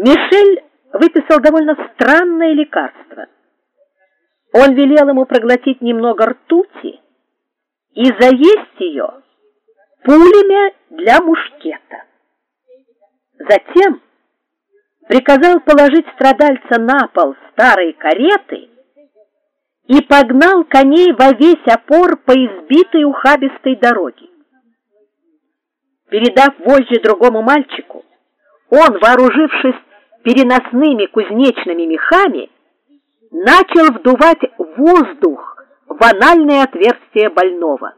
Мишель выписал довольно странное лекарство. Он велел ему проглотить немного ртути и заесть ее пулями для мушкета. Затем приказал положить страдальца на пол старой кареты и погнал коней во весь опор по избитой ухабистой дороге. Передав вожжи другому мальчику, он, вооружившись переносными кузнечными мехами, начал вдувать воздух в анальное отверстие больного.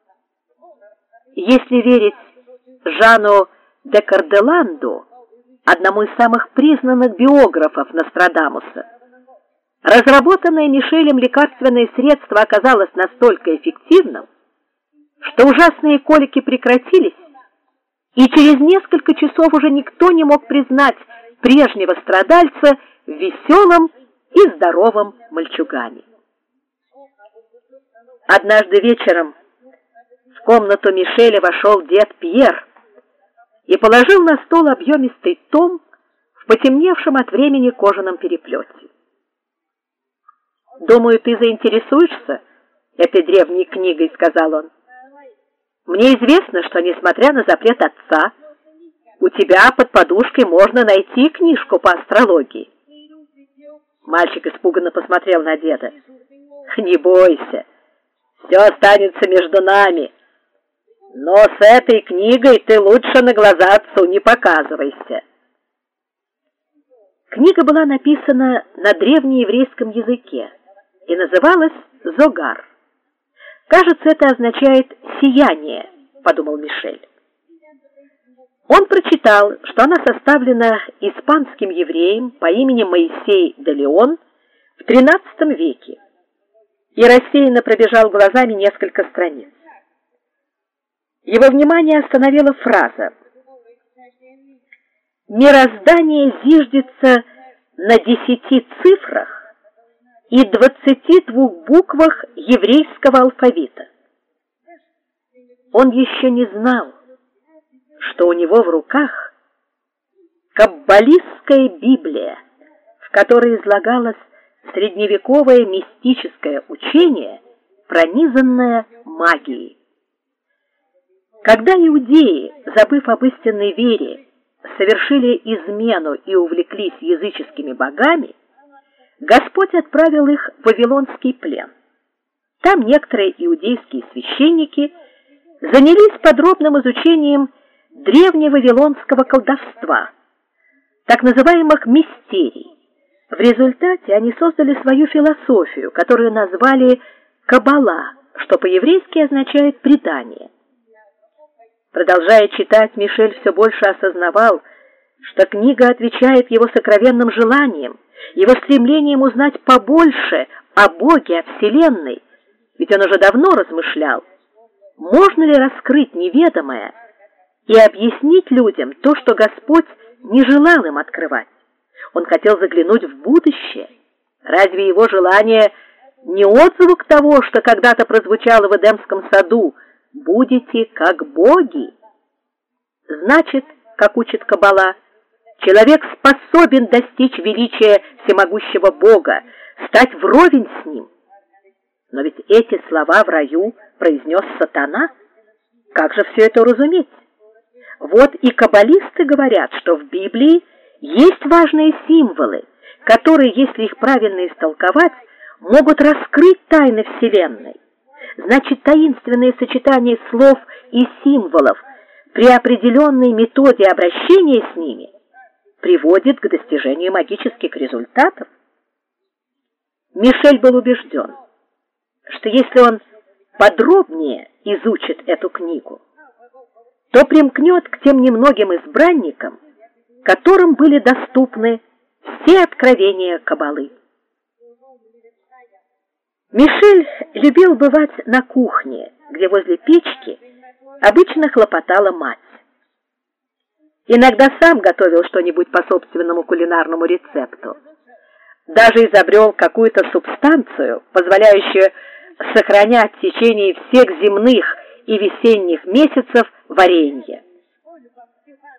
Если верить Жану де Карделанду, одному из самых признанных биографов Нострадамуса, разработанное Мишелем лекарственное средство оказалось настолько эффективным, что ужасные колики прекратились, и через несколько часов уже никто не мог признать прежнего страдальца веселым и здоровым мальчугане. Однажды вечером в комнату Мишеля вошел дед Пьер и положил на стол объемистый том в потемневшем от времени кожаном переплете. «Думаю, ты заинтересуешься этой древней книгой», — сказал он. «Мне известно, что, несмотря на запрет отца, у тебя под подушкой можно найти книжку по астрологии». Мальчик испуганно посмотрел на деда. «Не бойся, все останется между нами. Но с этой книгой ты лучше на глаза отцу не показывайся». Книга была написана на древнееврейском языке и называлась «Зогар». «Кажется, это означает «сияние», — подумал Мишель. Он прочитал, что она составлена испанским евреем по имени Моисей де Леон в XIII веке, и рассеянно пробежал глазами несколько страниц. Его внимание остановила фраза: «Мироздание зиждется на 10 цифрах и 22 буквах еврейского алфавита». Он еще не знал, что у него в руках каббалистская Библия, в которой излагалось средневековое мистическое учение, пронизанное магией. Когда иудеи, забыв об истинной вере, совершили измену и увлеклись языческими богами, Господь отправил их в вавилонский плен. Там некоторые иудейские священники занялись подробным изучением древневавилонского колдовства, так называемых мистерий. В результате они создали свою философию, которую назвали «Каббала», что по-еврейски означает «предание». Продолжая читать, Мишель все больше осознавал, что книга отвечает его сокровенным желаниям, его стремлением узнать побольше о Боге, о Вселенной, ведь он уже давно размышлял, можно ли раскрыть неведомое и объяснить людям то, что Господь не желал им открывать. Он хотел заглянуть в будущее. Разве его желание не отзвук того, что когда-то прозвучало в Эдемском саду: «Будете как боги»? Значит, как учит Каббала, человек способен достичь величия всемогущего Бога, стать вровень с ним. Но ведь эти слова в раю произнес сатана. Как же все это уразуметь? Вот и каббалисты говорят, что в Библии есть важные символы, которые, если их правильно истолковать, могут раскрыть тайны Вселенной. Значит, таинственное сочетание слов и символов при определенной методе обращения с ними приводит к достижению магических результатов. Мишель был убежден, что если он подробнее изучит эту книгу, то примкнет к тем немногим избранникам, которым были доступны все откровения Каббалы. Мишель любил бывать на кухне, где возле печки обычно хлопотала мать. Иногда сам готовил что-нибудь по собственному кулинарному рецепту. Даже изобрел какую-то субстанцию, позволяющую сохранять в течение всех земных и весенних месяцев варенье.